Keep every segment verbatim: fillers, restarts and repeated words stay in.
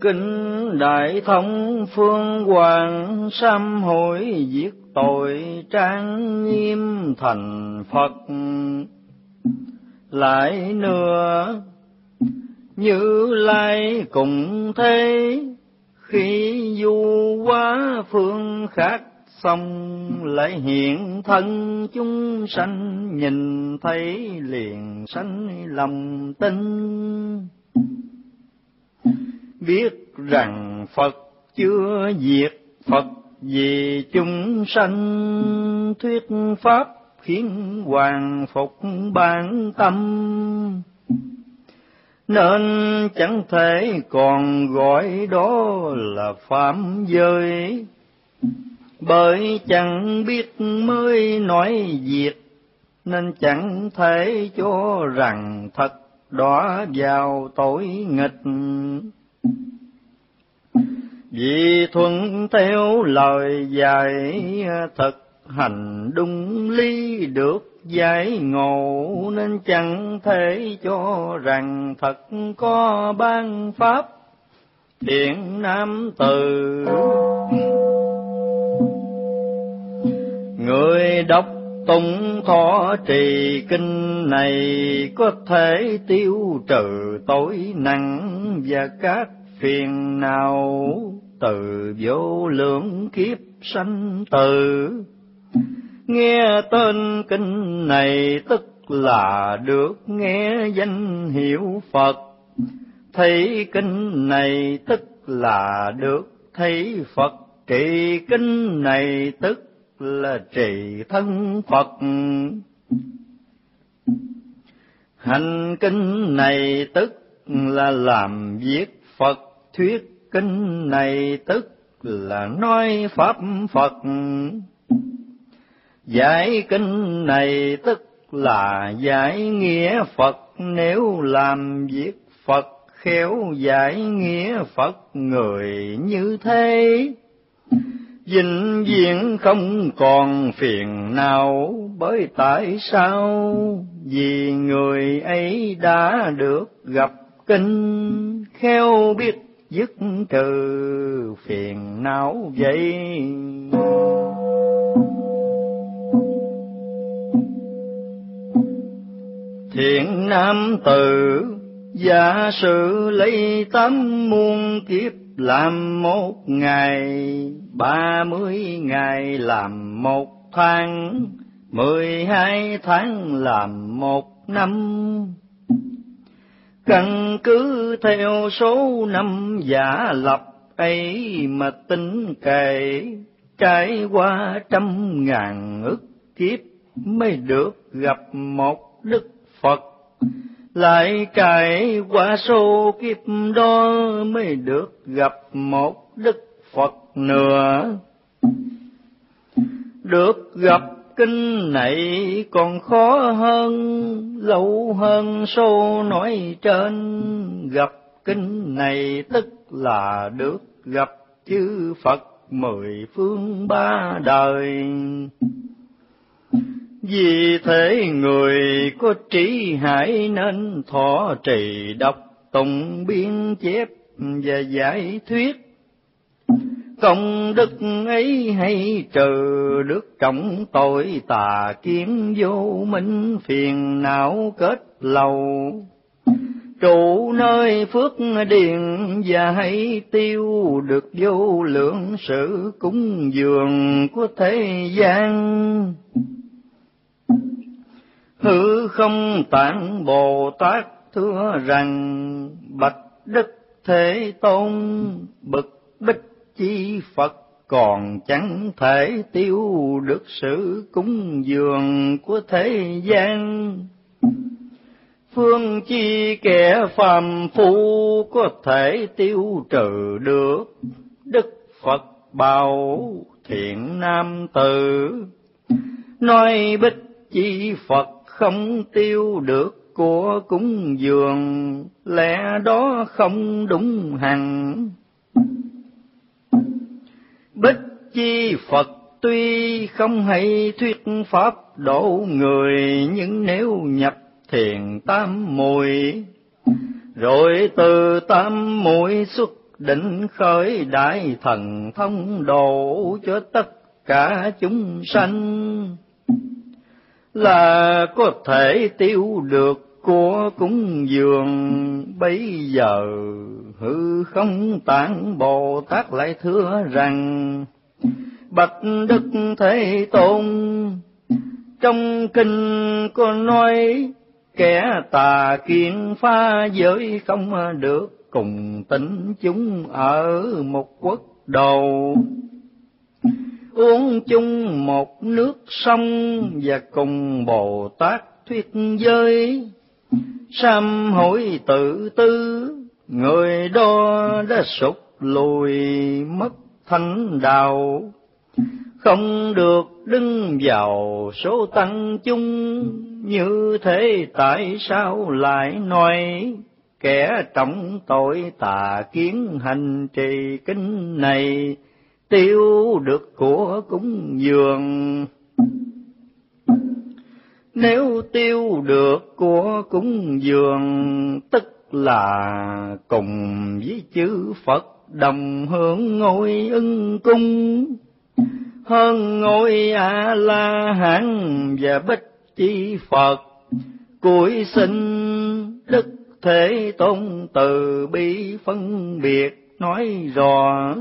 Kính Đại Thông Phương Hoàng, sám hối giết tội trang nghiêm thành Phật. Lại nữa Như Lai cũng thế, khi du quá phương khác xong, lại hiện thân chúng sanh, nhìn thấy liền sanh lòng tin. Biết rằng Phật chưa diệt, Phật vì chúng sanh, thuyết pháp khiến hoàn phục bản tâm. Nên chẳng thể còn gọi đó là phạm giới, bởi chẳng biết mới nói diệt, nên chẳng thể cho rằng thật đọa vào tội nghịch. Vì thuận theo lời dạy, thực hành đúng lý được giải ngộ, nên chẳng thể cho rằng thật có ban pháp thiện nam từ. Người đọc tụng thọ trì kinh này, có thể tiêu trừ tội nặng và các phiền não từ vô lượng kiếp sanh tử. Nghe tên kinh này tức là được nghe danh hiệu Phật, thấy kinh này tức là được thấy Phật, trì kinh này tức là trì thân Phật. Hành kinh này tức là làm việc Phật, thuyết kinh này tức là nói pháp Phật. Giải kinh này tức là giải nghĩa Phật, nếu làm việc Phật khéo giải nghĩa Phật, người như thế vĩnh viễn không còn phiền não. Bởi tại sao? Vì người ấy đã được gặp kinh, khéo biết dứt trừ phiền não vậy. Thiện nam tử, giả sử lấy tám muôn kiếp làm một ngày, ba mươi ngày làm một tháng, mười hai tháng làm một năm. Căn cứ theo số năm giả lập ấy mà tính kể, trải qua trăm ngàn ức kiếp mới được gặp một Đức Phật. Lại trải qua số kiếp đó mới được gặp một Đức Phật nữa. Được gặp kinh này còn khó hơn, lâu hơn số nói trên. Gặp kinh này tức là được gặp chư Phật mười phương ba đời. Vì thế người có trí hãy nên thọ trì đọc tụng biên chép và giải thuyết. Công đức ấy hay trừ được trọng tội tà kiến vô minh phiền não kết lầu. Trụ nơi phước điền và hay tiêu được vô lượng sự cúng dường của thế gian. Hư không tạng Bồ Tát thưa rằng, bạch Đức Thế Tôn, bậc Bích Chi Phật còn chẳng thể tiêu được sự cúng dường của thế gian. Phương chi kẻ phàm phu có thể tiêu trừ được. Đức Phật bảo thiện nam tử, nói Bích Chi Phật không tiêu được của cúng dường, lẽ đó không đúng hẳn. Bích Chi Phật tuy không hay thuyết pháp độ người, nhưng nếu nhập thiền tam muội, rồi từ tam muội xuất định khởi đại thần thông độ cho tất cả chúng sanh, là có thể tiêu được của cúng dường. Bấy giờ Hư Không Tạng Bồ Tát lại thưa rằng: bạch Đức Thế Tôn, trong kinh có nói kẻ tà kiến phá giới không được cùng tịnh chúng ở một quốc độ, uống chung một nước sông và cùng Bồ Tát thuyết giới. Sám hối tự tư, người đó đã sụt lùi mất thánh đạo, không được đứng vào số tăng chung. Như thế tại sao lại nói kẻ trọng tội tà kiến hành trì kinh này tiêu được của cúng dường? Nếu tiêu được của cúng dường, tức là cùng với chư Phật đồng hưởng ngôi ưng cung, hơn ngôi A La Hán và Bích Chi Phật. Cuối xin Đức Thế Tôn từ bi phân biệt nói rõ.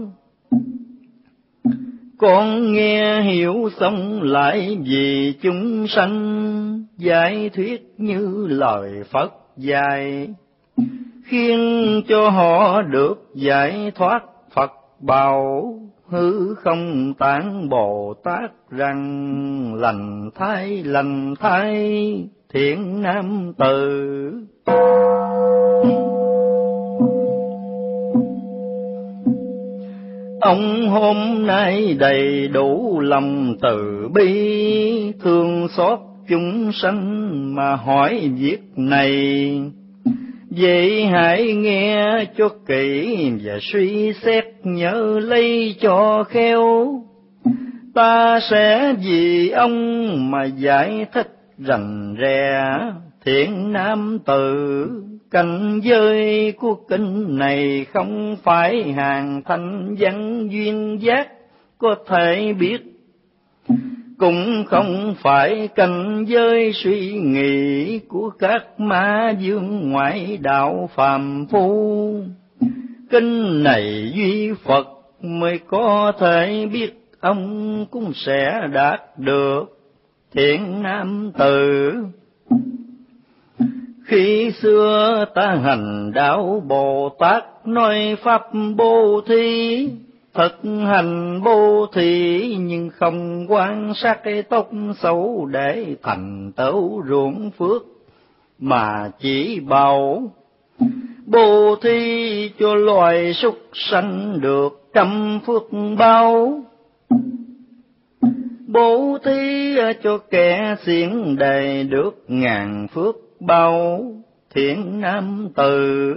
Con nghe hiểu xong lại vì chúng sanh, giải thuyết như lời Phật dạy, khiến cho họ được giải thoát Phật bảo. Hư Không Tạng Bồ Tát rằng: lành thay, lành thay, thiện nam tử. Ông hôm nay đầy đủ lòng từ bi, thương xót chúng sanh mà hỏi việc này. Vậy hãy nghe cho kỹ và suy xét, nhớ lấy cho khéo. Ta sẽ vì ông mà giải thích rành rẽ. Thiện nam tử, cảnh giới của kinh này không phải hàng thanh văn duyên giác có thể biết, cũng không phải cảnh giới suy nghĩ của các ma vương ngoại đạo phàm phu. Kinh này duy Phật mới có thể biết, ông cũng sẽ đạt được. Thiện nam tử, khi xưa ta hành đạo Bồ Tát nói pháp bố thí, thực hành bố thí nhưng không quan sát cái tốt xấu để thành tựu ruộng phước, mà chỉ bảo bố thí cho loài súc sanh được trăm phước báo, bố thí cho kẻ xiển đề được ngàn phước báo. Thiện nam tử,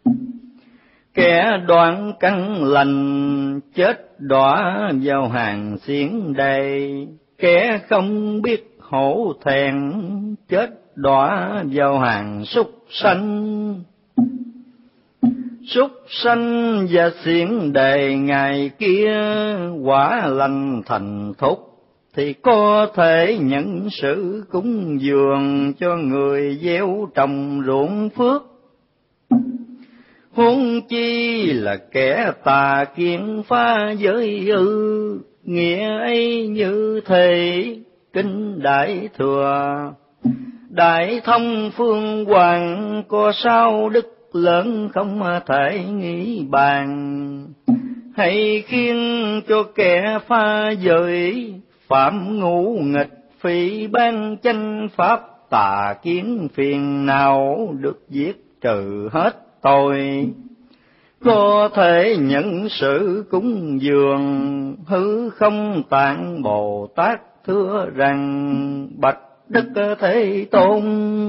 kẻ đoạn căn lành chết đọa vào hàng xiển đề, kẻ không biết hổ thẹn chết đọa vào hàng súc sanh. Súc sanh và xiển đề ngày kia quả lành thành thục, thì có thể nhận sự cúng dường cho người gieo trồng ruộng phước. Huống chi là kẻ tà kiến phá giới ư, nghĩa ấy như thế kinh Đại Thừa. Đại Thông Phương Hoàng có sao đức lớn không thể nghĩ bàn, hãy khiến cho kẻ phá giới phạm ngũ nghịch phỉ ban chánh pháp, tà kiến phiền não được giết trừ hết tội, có thể nhận sự cúng dường. Hư Không Tạng Bồ Tát thưa rằng: bạch Đức Thế Tôn,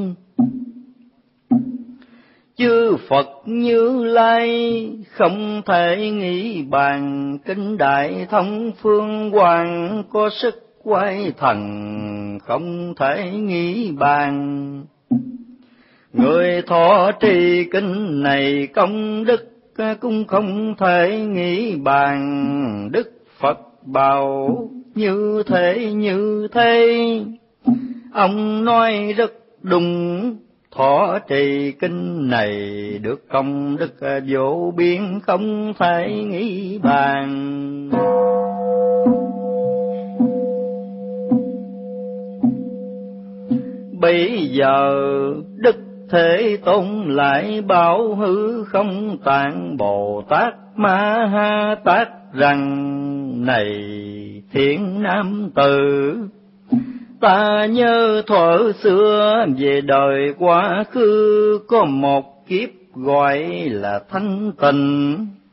chư Phật Như Lai không thể nghĩ bàn, kinh Đại Thông Phương Hoàng có sức quay thần không thể nghĩ bàn. Người thọ trì kinh này công đức cũng không thể nghĩ bàn. Đức Phật bảo như thế như thế, ông nói rất đúng. Thọ trì kinh này được công đức vô biên, không thể nghĩ bàn. Bây giờ Đức Thế Tôn lại bảo hư không tạng Bồ Tát Ma Ha Tát rằng: này thiện nam tử, ta nhớ thuở xưa về đời quá khứ, có một kiếp gọi là thanh tịnh.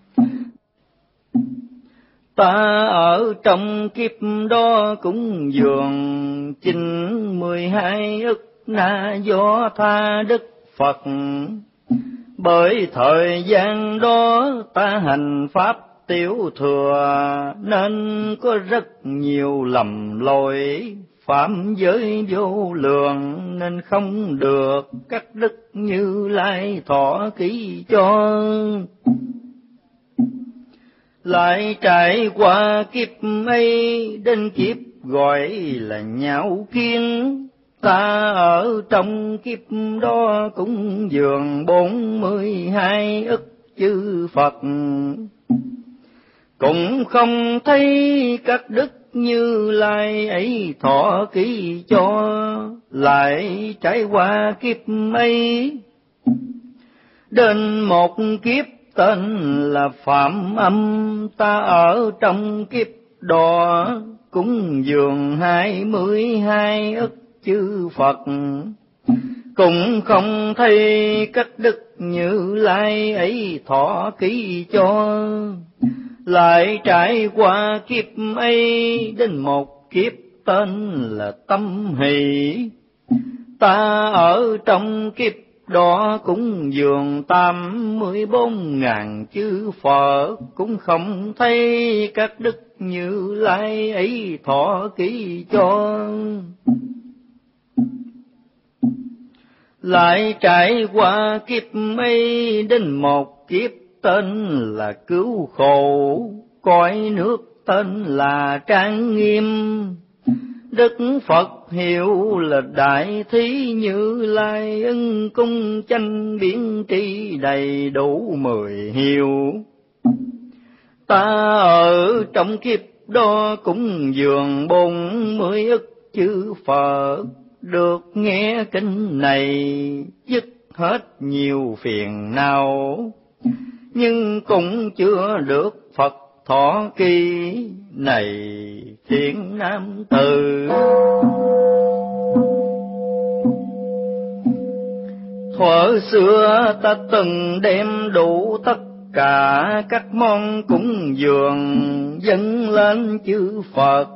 Ta ở trong kiếp đó cũng dường chín mười hai ức na do tha Đức Phật. Bởi thời gian đó ta hành pháp tiểu thừa, nên có rất nhiều lầm lỗi. Phạm giới vô lượng nên không được các đức Như Lai thọ ký cho. Lại trải qua kiếp ấy đến kiếp gọi là nhạo kiên. Ta ở trong kiếp đó cũng dường bốn mươi hai ức chư Phật. Cũng không thấy các đức Như Lai ấy thọ ký cho. Lại trải qua kiếp ấy đến một kiếp tên là Phạm Âm. Ta ở trong kiếp đó cũng dường hai mươi hai ức chư Phật. Cũng không thấy các đức Như Lai ấy thọ ký cho. Lại trải qua kiếp ấy đến một kiếp tên là Tâm Hỷ. Ta ở trong kiếp đó cũng dường tám mươi bốn ngàn chư Phật. Cũng không thấy các đức Như Lai ấy thọ ký cho. Lại trải qua kiếp ấy đến một kiếp tên là Cứu Khổ. Cõi nước tên là Trang Nghiêm. Đức Phật hiệu là Đại Thí Như Lai, ưng cung chánh biến tri đầy đủ mười hiệu. Ta ở trong kiếp đó cũng dường bốn mươi ức chư Phật. Được nghe kinh này dứt hết nhiều phiền não, nhưng cũng chưa được Phật thọ ký. Này thiện nam tử, thuở xưa ta từng đem đủ tất cả các món cúng dường dâng lên chư Phật.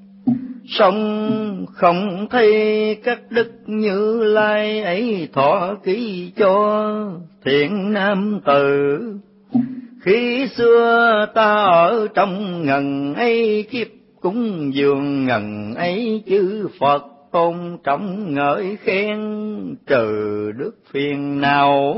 Song không thấy các đức Như Lai ấy thọ ký cho. Thiện nam tử, khi xưa ta ở trong ngần ấy kiếp cũng dường ngần ấy chư Phật tôn trọng ngợi khen, trừ đức phiền não.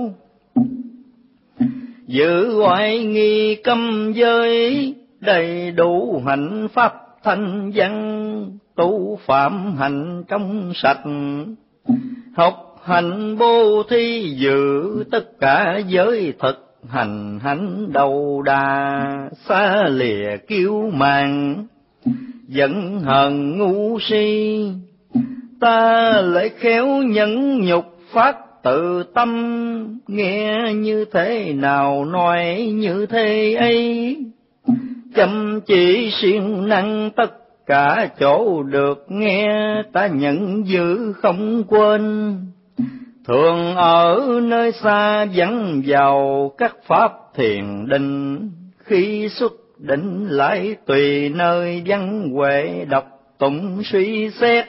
Giữ oai nghi cấm giới, đầy đủ hạnh pháp thanh văn, tu phạm hành trong sạch. Học hành bố thí giữ tất cả giới thực, hành hạnh đầu đà xa lìa kiêu mạn. Giận hờn ngu si, ta lại khéo nhẫn nhục phát tự tâm. Nghe như thế nào nói như thế ấy, chăm chỉ siêng năng tất cả chỗ được nghe. Ta nhận giữ không quên, thường ở nơi xa vắng vào các pháp thiền định. Khi xuất định lại tùy nơi văn huệ đọc tụng suy xét.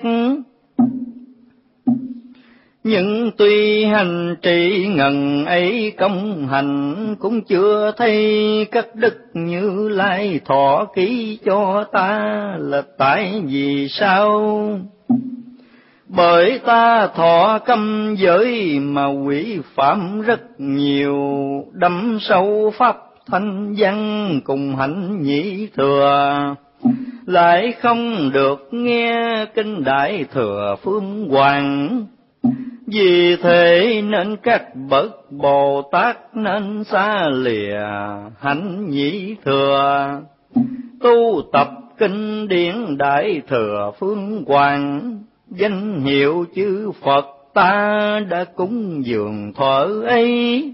Nhưng tuy hành trì ngần ấy công hành, cũng chưa thấy các đức Như Lai thọ ký cho ta. Là tại vì sao? Bởi ta thọ câm giới mà quỷ phạm rất nhiều, đâm sâu pháp thanh văn cùng hạnh nhị thừa, lại không được nghe kinh đại thừa phương hoàng. Vì thế nên các bậc Bồ Tát nên xa lìa hạnh nhị thừa, tu tập kinh điển đại thừa phương hoàng. Danh hiệu chư Phật ta đã cúng dường thuở ấy,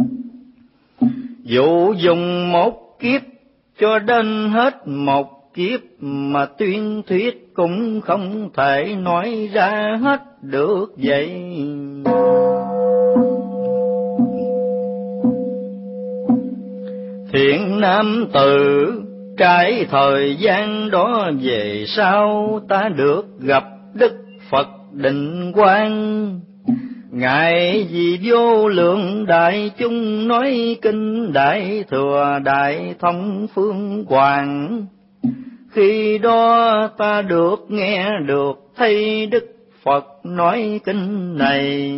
dụ dùng một kiếp cho đến hết một kiếp, mà tuyên thuyết cũng không thể nói ra hết được vậy. Thiện nam tử, cái thời gian đó về sau ta được gặp Đức Phật Định Quang. Ngài vì vô lượng đại chúng nói kinh đại thừa đại thông phương hoàng. Khi đó ta được nghe được thấy Đức Phật nói kinh này,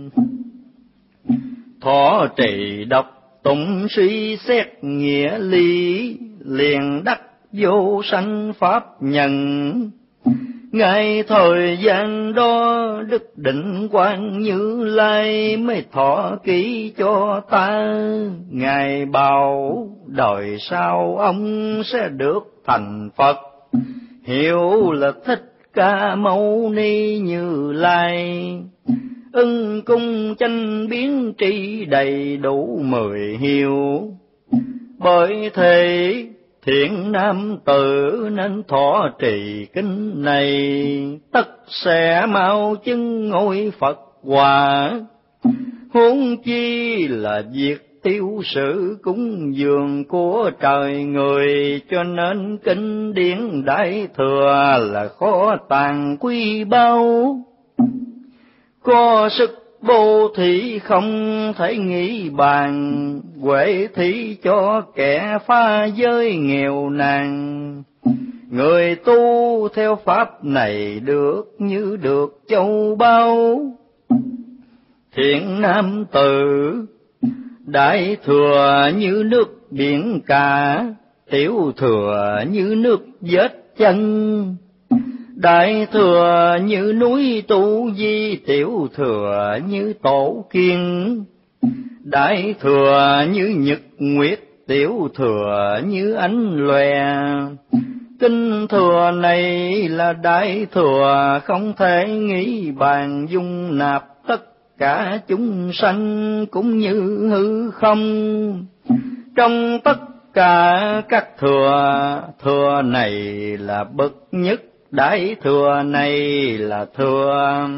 thọ trì đọc tụng suy xét nghĩa lý, liền đắc vô sanh pháp nhân. Ngay thời gian đó Đức Định Quang Như Lai mới thọ ký cho ta. Ngài bảo đời sau ông sẽ được thành Phật, hiệu là Thích Ca Mâu Ni Như Lai. Ưng cung chánh biến tri đầy đủ mười hiệu, bởi thế thiện nam tử nên thọ trì kinh này, tất sẽ mau chứng ngôi Phật quả. Huống chi là việc tiêu sự cúng dường của trời người, cho nên kinh điển đại thừa là khó tàng quý báu. Có sức bố thí không thể nghĩ bàn, huệ thí cho kẻ phá giới nghèo nàn. Người tu theo pháp này được như được châu báu. Thiện nam tử, đại thừa như nước biển cả, tiểu thừa như nước vết chân. Đại thừa như núi Tu Di, tiểu thừa như Tổ Kiên. Đại thừa như nhật nguyệt, tiểu thừa như ánh lòe. Kinh thừa này là đại thừa, không thể nghĩ bàn, dung nạp tất cả chúng sanh cũng như hư không. Trong tất cả các thừa, thừa này là bậc nhất, đại thừa này là thừa,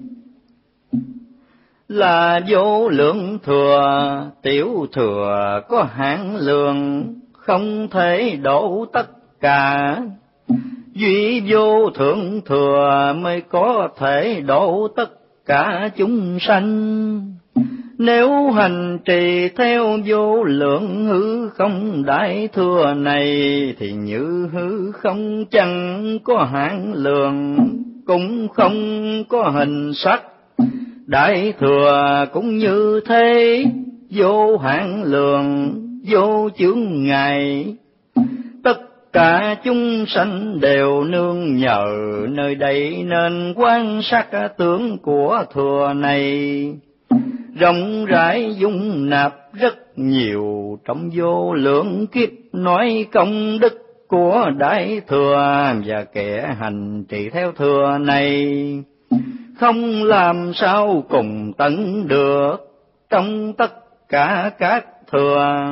là vô lượng thừa. Tiểu thừa có hạn lượng, không thể đổ tất cả. Duy vô thượng thừa mới có thể đổ tất cả chúng sanh. Nếu hành trì theo vô lượng hư không đại thừa này, thì như hư không chẳng có hạn lượng, cũng không có hình sắc. Đại thừa cũng như thế, vô hạn lượng, vô chướng ngại. Tất cả chúng sanh đều nương nhờ nơi đây, nên quan sát tướng của thừa này. Rộng rãi dung nạp rất nhiều, trong vô lượng kiếp nói công đức của đại thừa. Và kẻ hành trì theo thừa này, không làm sao cùng tận được trong tất cả các thừa.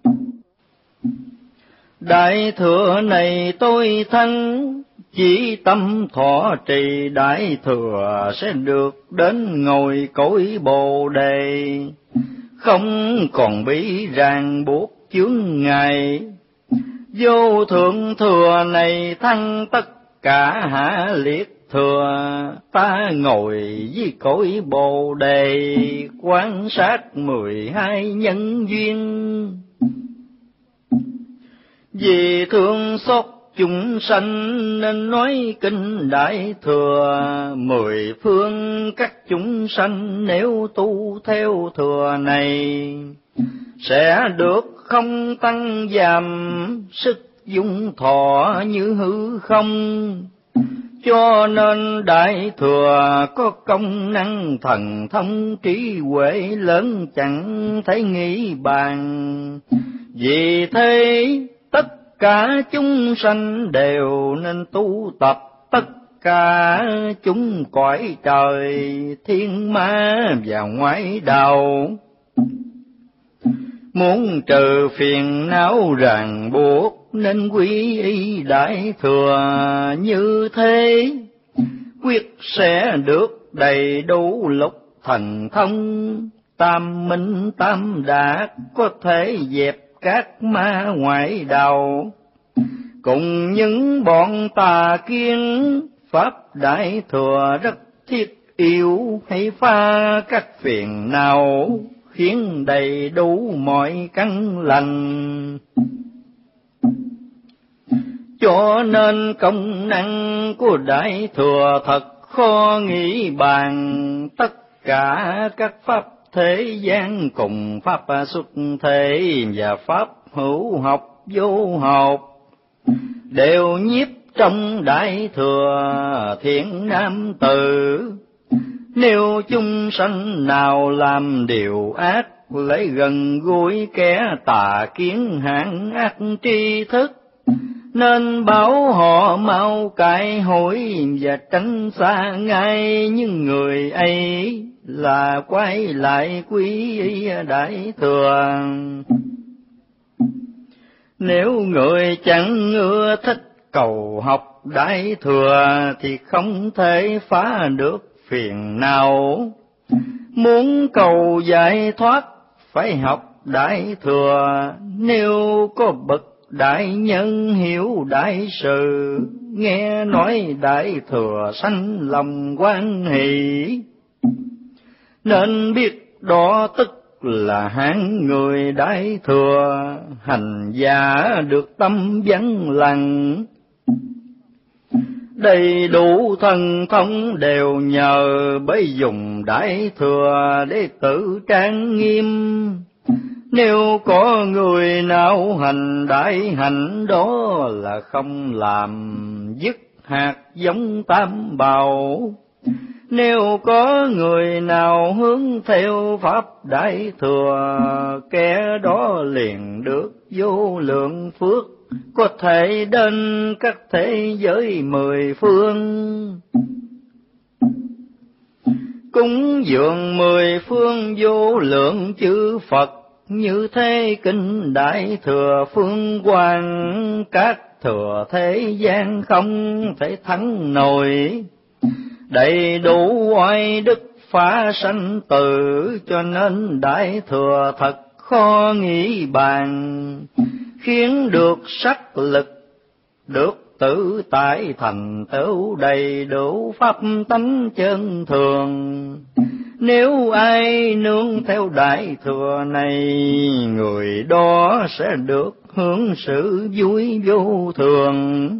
Đại thừa này tôi thân, chỉ tâm thọ trì đại thừa, sẽ được đến ngồi cõi Bồ Đề, không còn bị ràng buộc chướng ngại. Vô thượng thừa này thăng tất cả hạ liệt thừa, ta ngồi với cõi Bồ Đề, quan sát mười hai nhân duyên. Vì thương xót chúng sanh nên nói kinh Đại Thừa. Mười phương các chúng sanh nếu tu theo thừa này, sẽ được không tăng giảm, sức dung thọ như hư không. Cho nên Đại Thừa có công năng thần thông trí huệ lớn chẳng thể nghĩ bàn. Vì thế tất cả chúng sanh đều nên tu tập, tất cả chúng cõi trời, thiên ma và ngoại đạo. Muốn trừ phiền não ràng buộc nên quy y Đại Thừa, như thế quyết sẽ được đầy đủ lục thần thông. Tam minh tam đạt có thể dẹp các ma ngoại đạo, cùng những bọn tà kiến. Pháp Đại Thừa rất thiết yếu, hay pha các phiền não, khiến đầy đủ mọi căn lành. Cho nên công năng của Đại Thừa thật khó nghĩ bàn. Tất cả các pháp thế gian cùng pháp xuất thế và pháp hữu học vô học, đều nhiếp trong Đại Thừa thiện nam tử. Nếu chúng sanh nào làm điều ác, lấy gần gũi kẻ tà kiến hạng ác tri thức, nên bảo họ mau cải hối và tránh xa ngay. Nhưng người ấy là quay lại quý y Đại Thừa. Nếu người chẳng ưa thích cầu học Đại Thừa, thì không thể phá được phiền não. Muốn cầu giải thoát phải học Đại Thừa. Nếu có bậc đại nhân hiểu đại sự, nghe nói Đại Thừa sanh lòng hoan hỷ, nên biết đó tức là hạng người Đại Thừa. Hành giả được tâm vắng lặng, đầy đủ thần thông đều nhờ bởi dùng Đại Thừa để tự trang nghiêm. Nếu có người nào hành đại hạnh, đó là không làm dứt hạt giống tam bảo. Nếu có người nào hướng theo pháp Đại Thừa, kẻ đó liền được vô lượng phước, có thể đến các thế giới mười phương. Cúng dường mười phương vô lượng chư Phật, như thế kinh Đại Thừa phương quang. Các thừa thế gian không thể thắng nổi, đầy đủ oai đức phá sanh tử. Cho nên Đại Thừa thật khó nghĩ bàn, khiến được sắc lực, được tự tại thành tựu đầy đủ pháp tánh chân thường. Nếu ai nương theo Đại Thừa này, người đó sẽ được hưởng sự vui vô thường.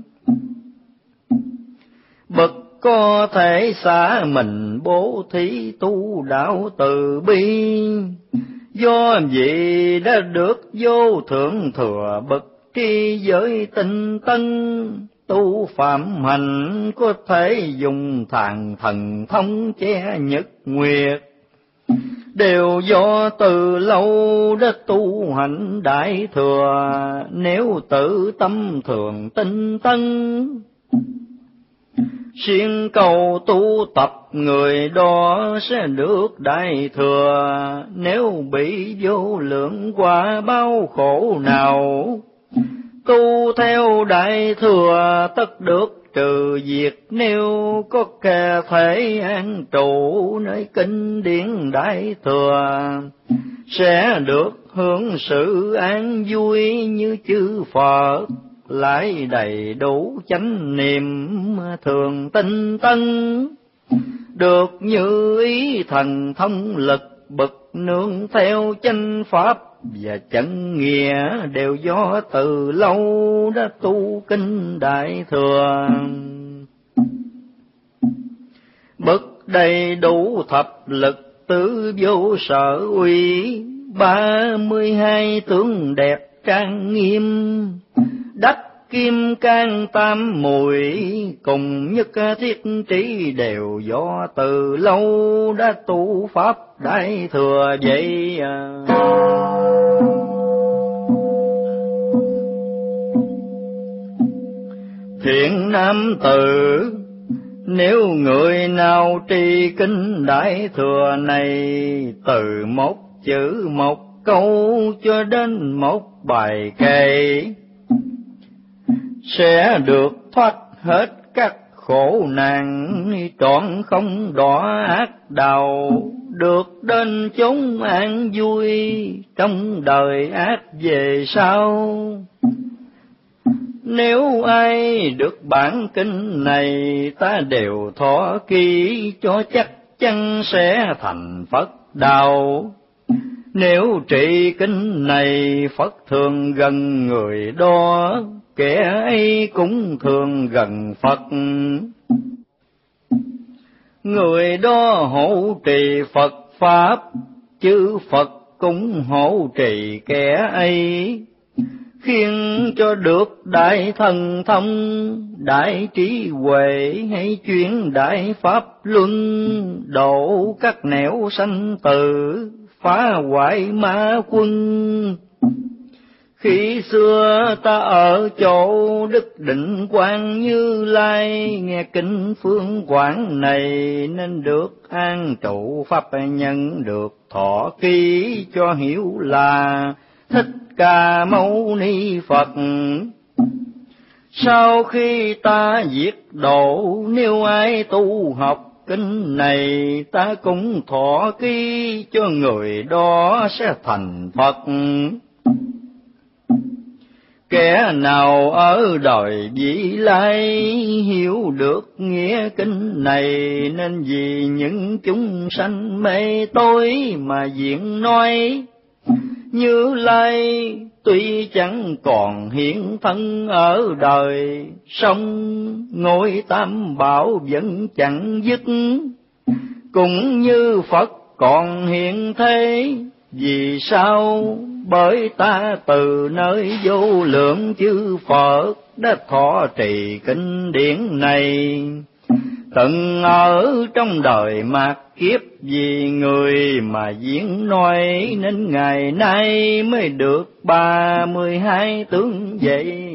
Bậc có thể xả mình bố thí tu đạo từ bi, do vậy đã được vô thượng thừa bậc tri giới tinh tấn. Tu phạm hành có thể dùng thàn thần thông che nhật nguyệt, đều do từ lâu đã tu hành Đại Thừa. Nếu tự tâm thường tinh tấn, siêng cầu tu tập, người đó sẽ được Đại Thừa. Nếu bị vô lượng quả bao khổ nào, tu theo Đại Thừa tất được trừ diệt. Nếu có kẻ thể an trụ nơi kinh điển Đại Thừa, sẽ được hưởng sự an vui như chư Phật, lại đầy đủ chánh niệm thường tinh tấn, được như ý thần thông lực bậc nương theo chánh pháp và chân nghĩa, đều do từ lâu đã tu kinh Đại Thừa. Bậc đầy đủ thập lực tứ vô sở uy, ba mươi hai tướng đẹp trang nghiêm, đắc kim cang tam muội cùng nhất thiết trí, đều do từ lâu đã tu pháp Đại Thừa vậy. Thiện nam tử, nếu người nào trì kinh Đại Thừa này, từ một chữ một câu cho đến một bài kệ, sẽ được thoát hết các khổ nạn, trọn không đọa ác đạo, được đến chốn an vui trong đời ác về sau. Nếu ai được bản kinh này, ta đều thọ ký cho chắc chắn sẽ thành Phật đạo. Nếu trì kinh này, Phật thường gần người đó, kẻ ấy cũng thường gần Phật. Người đó hộ trì Phật Pháp, chư Phật cũng hộ trì kẻ ấy, khiến cho được đại thần thông, đại trí huệ, hay chuyên đại pháp luân, độ các nẻo sanh tử, phá hoại ma quân. Khi xưa ta ở chỗ Đức Định Quang Như Lai, nghe kinh phương quảng này, nên được an trụ pháp nhân, được thọ ký cho hiểu là Thích Ca Mâu Ni Phật. Sau khi ta diệt độ, nếu ai tu học kinh này, ta cũng thọ ký cho người đó sẽ thành Phật. Kẻ nào ở đời vị lai hiểu được nghĩa kinh này, nên vì những chúng sanh mê tối mà diện nói. Như Lai tuy chẳng còn hiện thân ở đời, song ngôi tam bảo vẫn chẳng dứt. Cũng như Phật còn hiện thế, vì sao? Bởi ta từ nơi vô lượng chư Phật đã thọ trì kinh điển này. Từng ở trong đời mạt kiếp, vì người mà diễn nói, nên ngày nay mới được ba mươi hai tướng vậy.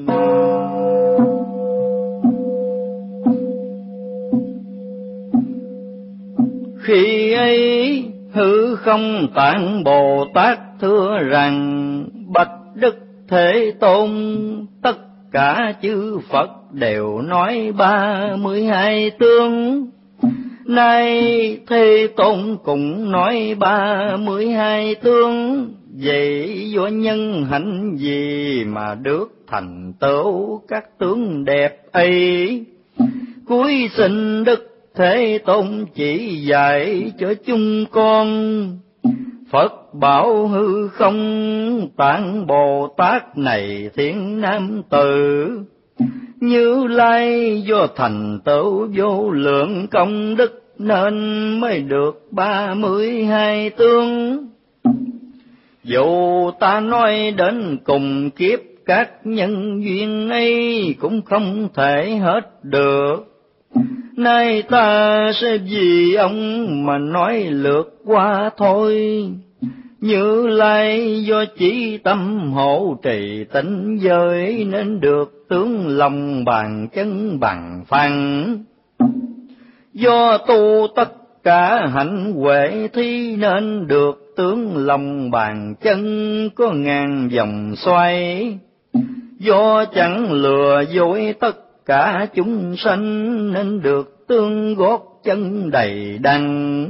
Khi ấy hư không tạng Bồ Tát thưa rằng, bạch Đức Thế Tôn, tất cả chư Phật đều nói ba mươi hai tướng. Nay Thế Tôn cũng nói ba mươi hai tướng, vậy do nhân hạnh gì mà được thành tựu các tướng đẹp ấy? Cuối xin Đức Thế Tôn chỉ dạy cho chúng con. Phật bảo hư không tạng Bồ Tát này thiện nam tử, Như Lai do thành tựu vô lượng công đức, nên mới được ba mươi hai tướng. Dù ta nói đến cùng kiếp các nhân duyên ấy, cũng không thể hết được. Nay ta sẽ vì ông mà nói lượt qua thôi. Như Lai do chỉ tâm hộ trì tịnh giới, nên được tướng lòng bàn chân bằng phẳng. Do tu tất cả hạnh huệ thi, nên được tướng lòng bàn chân có ngàn vòng xoay. Do chẳng lừa dối tất cả chúng sanh, nên được tương gót chân đầy đặn.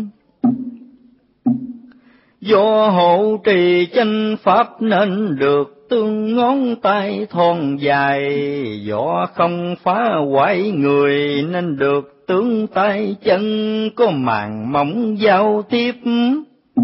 Do hộ trì chánh pháp, nên được tương ngón tay thon dài. Do không phá hoại người, nên được tướng tay chân có màng mỏng giao tiếp.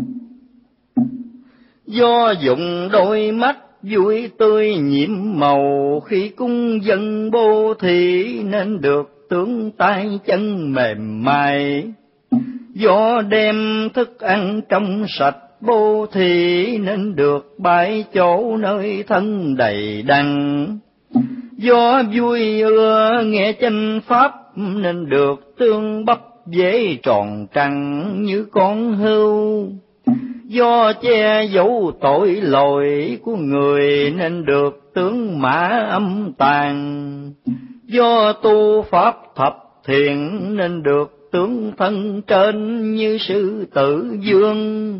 Do dụng đôi mắt vui tươi nhiệm màu, khi cung dân bố thí nên được tướng tay chân mềm mại. Do đem thức ăn trong sạch bố thí nên được bãi chỗ nơi thân đầy đặn. Do vui ưa nghe chánh pháp nên được tương bắp dễ tròn trăng như con hươu. Do che giấu tội lỗi của người nên được tướng mã âm tàn. Do tu pháp thập thiện nên được tướng thân trên như sư tử vương.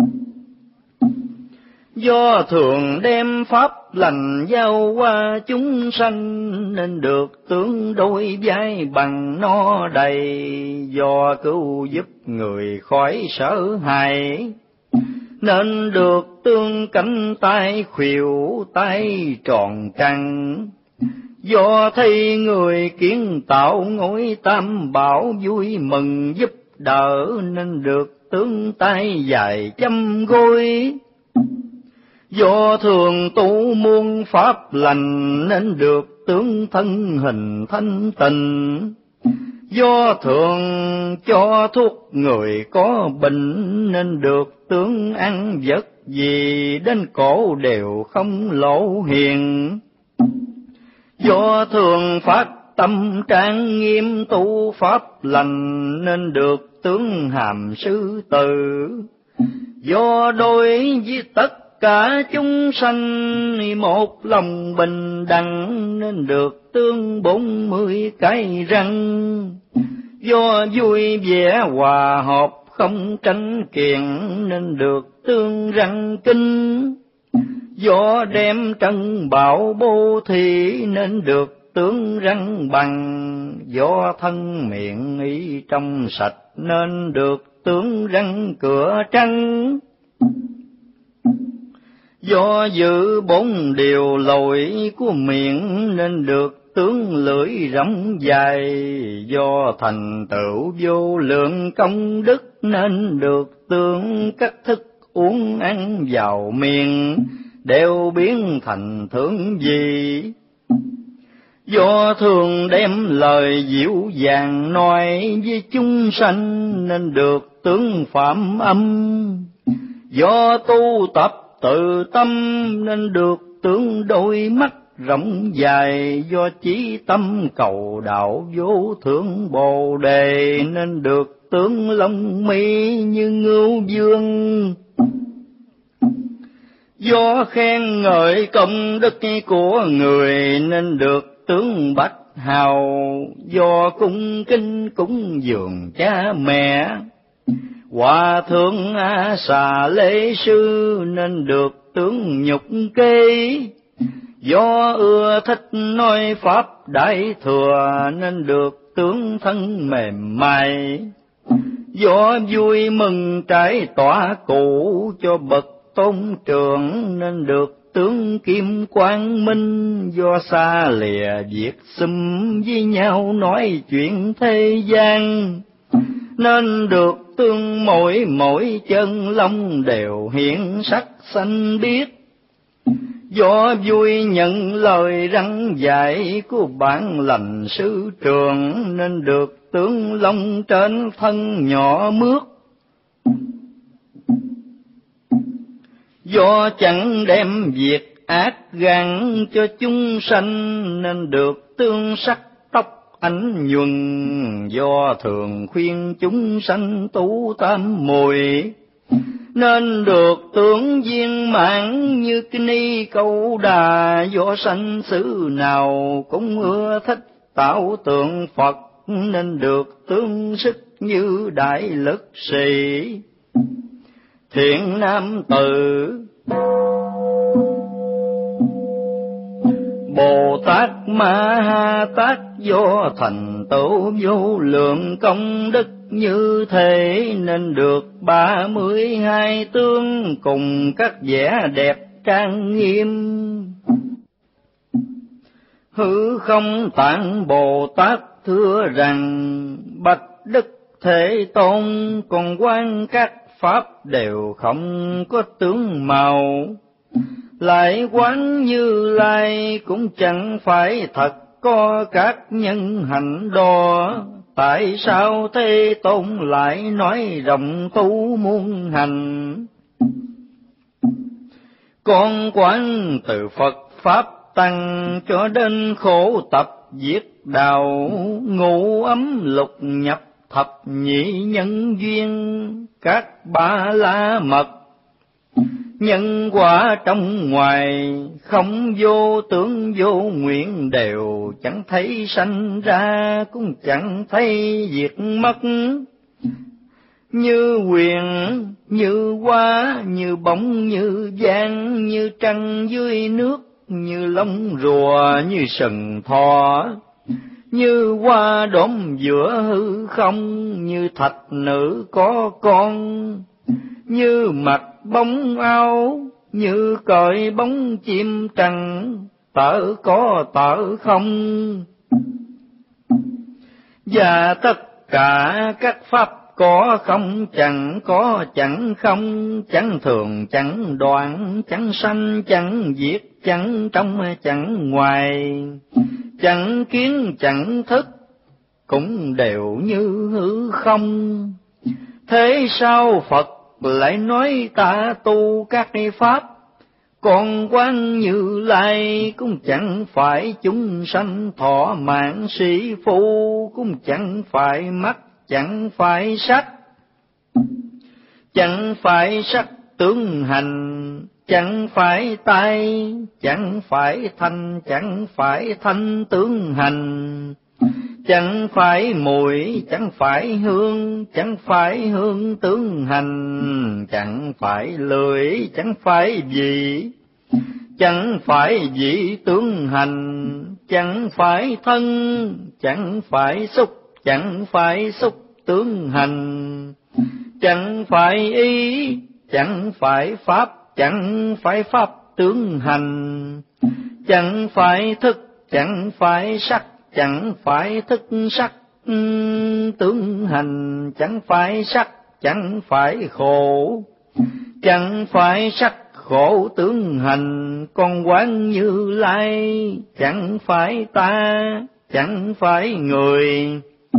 Do thường đem pháp lành giao qua chúng sanh nên được tướng đôi vai bằng no đầy. Do cứu giúp người khỏi sợ hãi nên được tương cánh tay khuỷu tay tròn trăng. Do thấy người kiến tạo ngôi tam bảo vui mừng giúp đỡ nên được tướng tay dài chăm gối. Do thường tu muôn pháp lành nên được tướng thân hình thanh tịnh. Do thường cho thuốc người có bệnh nên được tướng ăn vật gì đến cổ đều không lỗ hiền. Do thường phát tâm trang nghiêm tu pháp lành nên được tướng hàm sư tử. Do đối với tất cả chúng sanh một lòng bình đẳng nên được tương bốn mươi cái răng. Do vui vẻ hòa hợp không tranh kiện nên được tương răng kinh. Do đem trân bảo bố thí nên được tướng răng bằng. Do thân miệng ý trong sạch nên được tướng răng cửa trắng. Do giữ bốn điều lỗi của miệng nên được tướng lưỡi rộng dài. Do thành tựu vô lượng công đức nên được tướng các thức uống ăn vào miệng đều biến thành thưởng gì. Do thường đem lời dịu dàng nói với chúng sanh nên được tướng phạm âm. Do tu tập tự tâm nên được tướng đôi mắt rộng dài. Do chí tâm cầu đạo vô thượng bồ đề nên được tướng lông mi như ngưu vương. Do khen ngợi công đức của người nên được tướng bạch hào. Do cung kính cúng dường cha mẹ hòa thượng A Xà Lê Sư nên được tướng nhục kế. Do ưa thích nói pháp đại thừa nên được tướng thân mềm mại. Do vui mừng trải tỏa cụ cho bậc tôn trưởng nên được tướng kim quang minh. Do xa lìa việc xúm với nhau nói chuyện thế gian nên được tương mỗi mỗi chân lông đều hiện sắc xanh biếc. Do vui nhận lời răn dạy của bản lành sư trường nên được tướng lông trên thân nhỏ mướt. Do chẳng đem việc ác gắn cho chúng sanh nên được tương sắc tóc ánh nhuần. Do thường khuyên chúng sanh tu tam muội nên được tướng viên mãn như Ni Câu Đà. Do sanh xứ nào cũng ưa thích tạo tượng Phật nên được tướng sức như đại lực sĩ. Thiện nam tử Bồ Tát Ma Ha Tát do thành tựu vô lượng công đức như thế nên được ba mươi hai tướng cùng các vẻ đẹp trang nghiêm. Hư không tạng Bồ Tát thưa rằng: bạch Đức Thế Tôn, còn quan các pháp đều không có tướng màu, lại quán Như Lai cũng chẳng phải thật có các nhân hạnh đó. Tại sao Thế Tôn lại nói rộng tu muôn hành? Con quán từ Phật Pháp Tăng cho đến khổ tập diệt đạo, ngũ ấm lục nhập thập nhị nhân duyên, các ba la mật nhân quả trong ngoài, không vô tướng vô nguyện, đều chẳng thấy sanh ra cũng chẳng thấy diệt mất. Như quyền, như hoa, như bóng, như vàng, như trăng dưới nước, như lông rùa, như sừng thọ, như hoa đốm giữa hư không, như thạch nữ có con, như mặt bóng áo, như cởi bóng chim trắng, tở có tở không. Và tất cả các pháp có không chẳng có chẳng không, chẳng thường chẳng đoạn, chẳng sanh chẳng diệt, chẳng trong chẳng ngoài, chẳng kiến chẳng thức, cũng đều như hư không. Thế sao Phật lại nói ta tu các pháp, còn quán Như Lai cũng chẳng phải chúng sanh thọ mạng sĩ phu, cũng chẳng phải mắt, chẳng phải sắc, chẳng phải sắc tướng hành, chẳng phải tai, chẳng phải thanh, chẳng phải thanh tướng hành, chẳng phải mùi, chẳng phải hương, chẳng phải hương tướng hành, chẳng phải lưỡi, chẳng phải vị, chẳng phải vị tướng hành, chẳng phải thân, chẳng phải xúc, chẳng phải xúc tướng hành, chẳng phải ý, chẳng phải pháp, chẳng phải pháp tướng hành, chẳng phải thức, chẳng phải sắc, chẳng phải thức sắc tướng hành, chẳng phải sắc, chẳng phải khổ, chẳng phải sắc khổ tướng hành. Con quán Như Lai chẳng phải ta, chẳng phải người,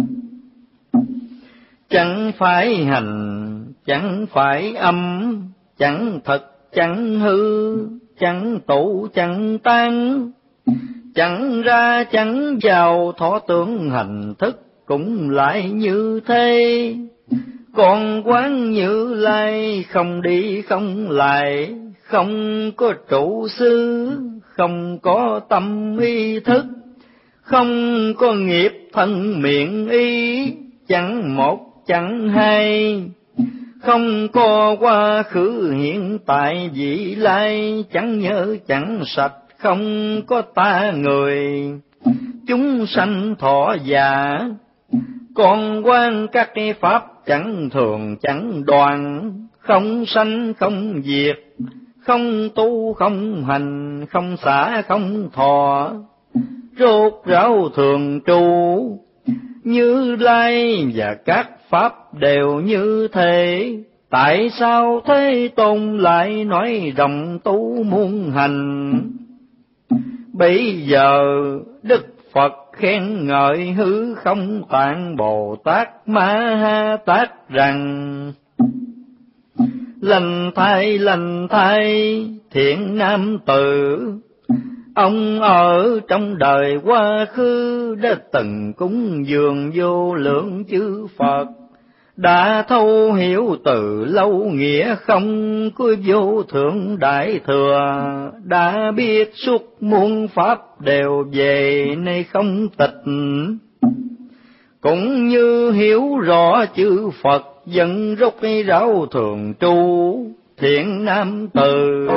chẳng phải hành, chẳng phải âm, chẳng thật, chẳng hư, chẳng tụ, chẳng tan, chẳng ra chẳng vào, thọ tưởng hành thức cũng lại như thế. Còn quán Như Lai không đi không lại, không có trụ xứ, không có tâm ý thức, không có nghiệp thân miệng ý, chẳng một chẳng hai, không có quá khứ hiện tại vị lai, chẳng nhớ chẳng sạch, không có ta người, chúng sanh thọ già. Còn quan các cái pháp chẳng thường chẳng đoạn, không sanh không diệt, không tu không hành, không xả không thọ, rốt ráo thường trụ. Như Lai và các pháp đều như thế, tại sao Thế Tôn lại nói rộng tu muôn hành? Bây giờ Đức Phật khen ngợi hư không Tạng Bồ Tát Ma Ha Tát rằng: lành thay lành thay thiện nam tử, ông ở trong đời quá khứ đã từng cúng dường vô lượng chư Phật, đã thấu hiểu từ lâu nghĩa không của vô thượng đại thừa, đã biết suốt muôn pháp đều về nơi không tịch, cũng như hiểu rõ chư Phật dẫn rốt ráo thường trụ. Thiện nam tử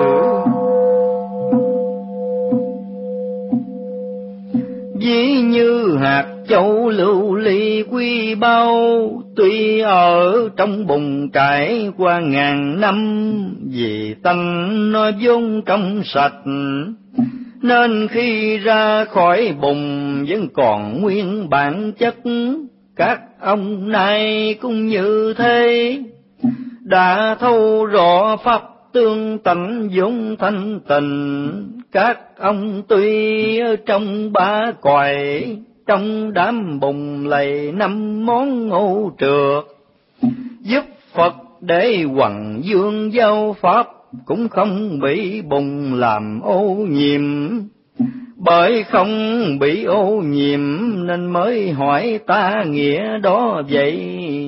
ví như hạt châu lưu ly quý báu, tuy ở trong bùn trải qua ngàn năm, vì tánh nó vốn trong sạch, nên khi ra khỏi bùn vẫn còn nguyên bản chất. Các ông nay cũng như thế, đã thấu rõ pháp tương tánh vốn thanh tịnh. Các ông tuy ở trong ba cõi, trong đám bùng lầy năm món ô trượt, giúp Phật để hoằng dương giao pháp, cũng không bị bùng làm ô nhiễm. Bởi không bị ô nhiễm nên mới hỏi ta nghĩa đó vậy.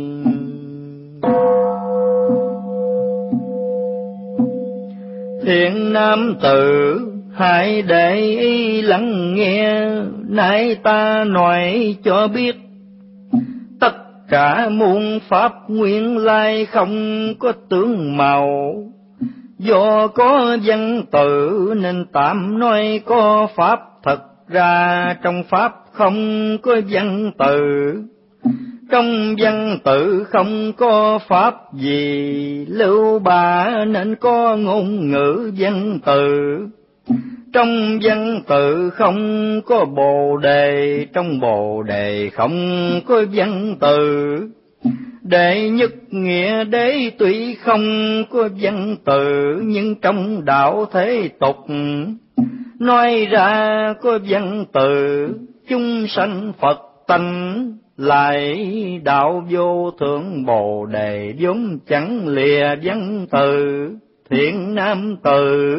Thiện nam tử hãy để ý lắng nghe, nay ta nói cho biết. Tất cả muôn pháp nguyên lai không có tướng màu, do có văn tự nên tạm nói có pháp. Thật ra trong pháp không có văn tự, trong văn tự không có pháp gì. Lưu Bà nên có ngôn ngữ văn tự, trong văn tự không có bồ đề, trong bồ đề không có văn tự. Đệ nhất nghĩa đế tuy không có văn tự, nhưng trong đạo thế tục nói ra có văn tự. Chúng sanh Phật tánh lại đạo vô thượng bồ đề, vốn chẳng lìa văn tự. Thiện nam tử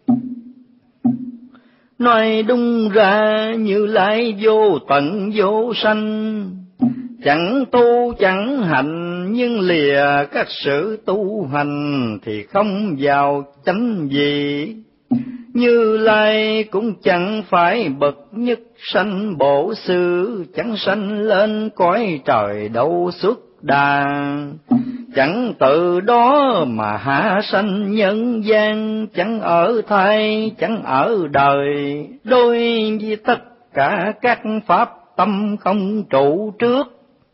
nói đúng ra Như Lai vô tận vô sanh, chẳng tu chẳng hành, nhưng lìa các sự tu hành thì không vào chánh gì. Như Lai cũng chẳng phải bậc nhất sanh bổ sư, chẳng sanh lên cõi trời đâu xuất đà, chẳng tự đó mà hạ sanh nhân gian, chẳng ở thai chẳng ở đời. Đối với tất cả các pháp tâm không trụ trước,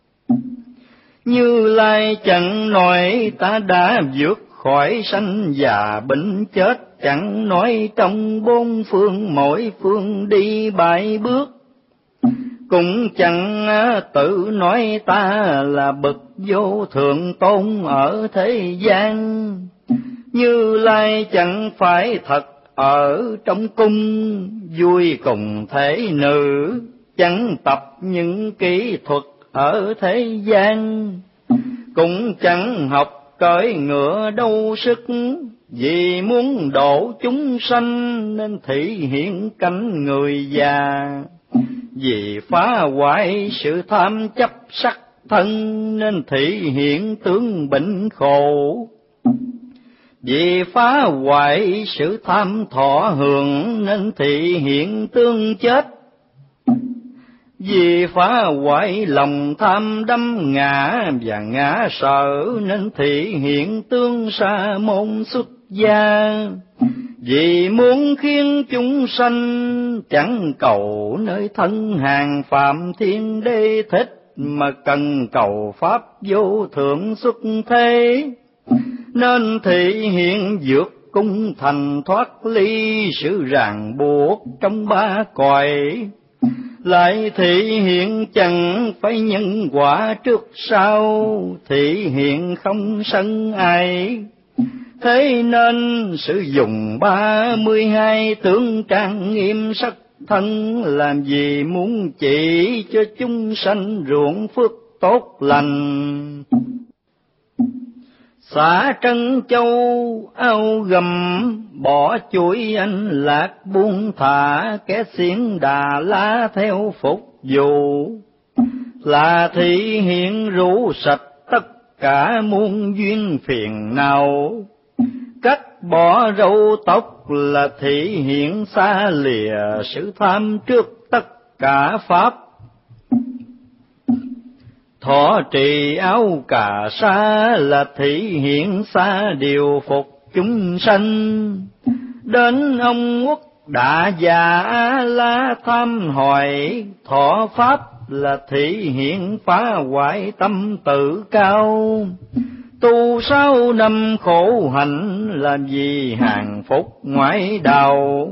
Như Lai chẳng nói ta đã vượt khỏi sanh già bệnh chết, chẳng nói trong bốn phương mỗi phương đi bảy bước, cũng chẳng tự nói ta là bậc vô thượng tôn ở thế gian. Như Lai chẳng phải thật ở trong cung, vui cùng thể nữ, chẳng tập những kỹ thuật ở thế gian, cũng chẳng học cưỡi ngựa đâu sức. Vì muốn độ chúng sanh nên thị hiện cảnh người già, vì phá hoại sự tham chấp sắc thân nên thị hiện tướng bệnh khổ, vì phá hoại sự tham thọ hưởng nên thị hiện tương chết, vì phá hoại lòng tham đắm ngã và ngã sợ nên thị hiện tương sa môn xuất gia. Vì muốn khiến chúng sanh chẳng cầu nơi thân hàng phạm thiên đế thích, mà cần cầu pháp vô thượng xuất thế, nên thị hiện vượt cung thành thoát ly sự ràng buộc trong ba cõi. Lại thị hiện chẳng phải nhân quả trước sau, thị hiện không sân ai. Thế nên sử dụng ba mươi hai tướng trang nghiêm sắc thân, làm gì muốn chỉ cho chúng sanh ruộng phước tốt lành. Xả Trân Châu ao gầm, bỏ chuỗi anh lạc buông thả, kẻ xiển Đà La theo phục vụ. Là thị hiện rũ sạch tất cả muôn duyên phiền não, cắt bỏ râu tóc là thị hiện xa lìa sự tham trước tất cả pháp. Thọ trì áo cà sa là thị hiện xa điều phục chúng sanh. Đến ông quốc Đạ Già La tham hỏi, thọ pháp là thị hiện phá hoại tâm tự cao. Tu sáu năm khổ hạnh làm gì hàng phục ngoại đạo.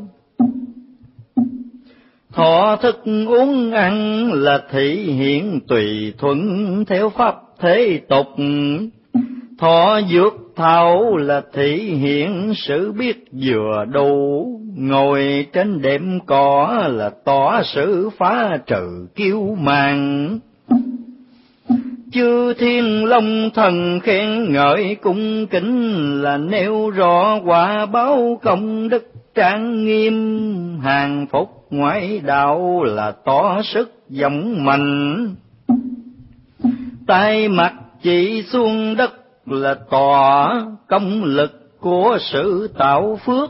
Thọ thức uống ăn là thị hiện tùy thuận theo pháp thế tục. Thọ dược thảo là thể hiện sự biết vừa đủ, ngồi trên đệm cỏ là tỏ sự phá trừ kiêu mạn. Chư thiên long thần khen ngợi cung kính, là nêu rõ quả báo công đức trang nghiêm. Hàng phục ngoại đạo là tỏ sức dũng mạnh, tay mặt chỉ xuống đất là tỏ công lực của sự tạo phước.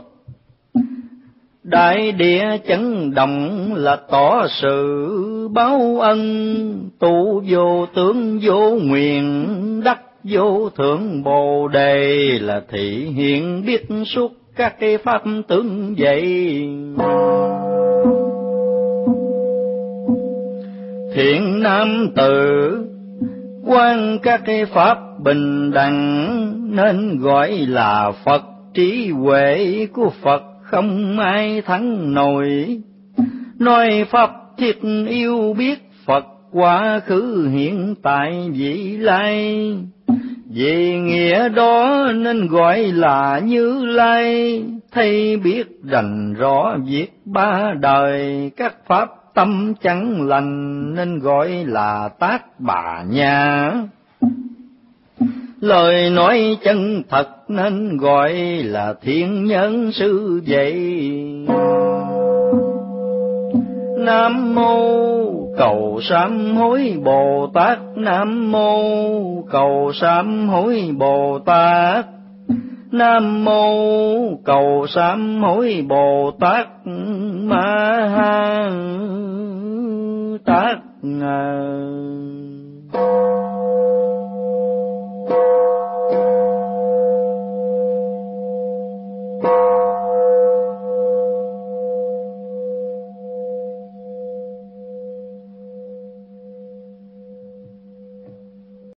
Đại địa chấn động là tỏ sự báo ân, tu vô tướng vô nguyện đắc vô thượng bồ đề, là thị hiện biết suốt các cái pháp tướng vậy. Thiện nam tử quan các cái pháp bình đẳng, nên gọi là Phật. Trí huệ của Phật không ai thắng nổi, nói pháp thiết yêu biết Phật quá khứ hiện tại vị lai. Vì nghĩa đó nên gọi là Như Lai, thay biết rành rõ việc ba đời. Các pháp tâm chẳng lành nên gọi là Tác Bà Nha, lời nói chân thật nên gọi là Thiên Nhân Sư vậy. Nam mô cầu sám hối Bồ Tát, Nam mô cầu sám hối Bồ Tát, Nam mô cầu sám hối Bồ Tát Ma Ha Tát.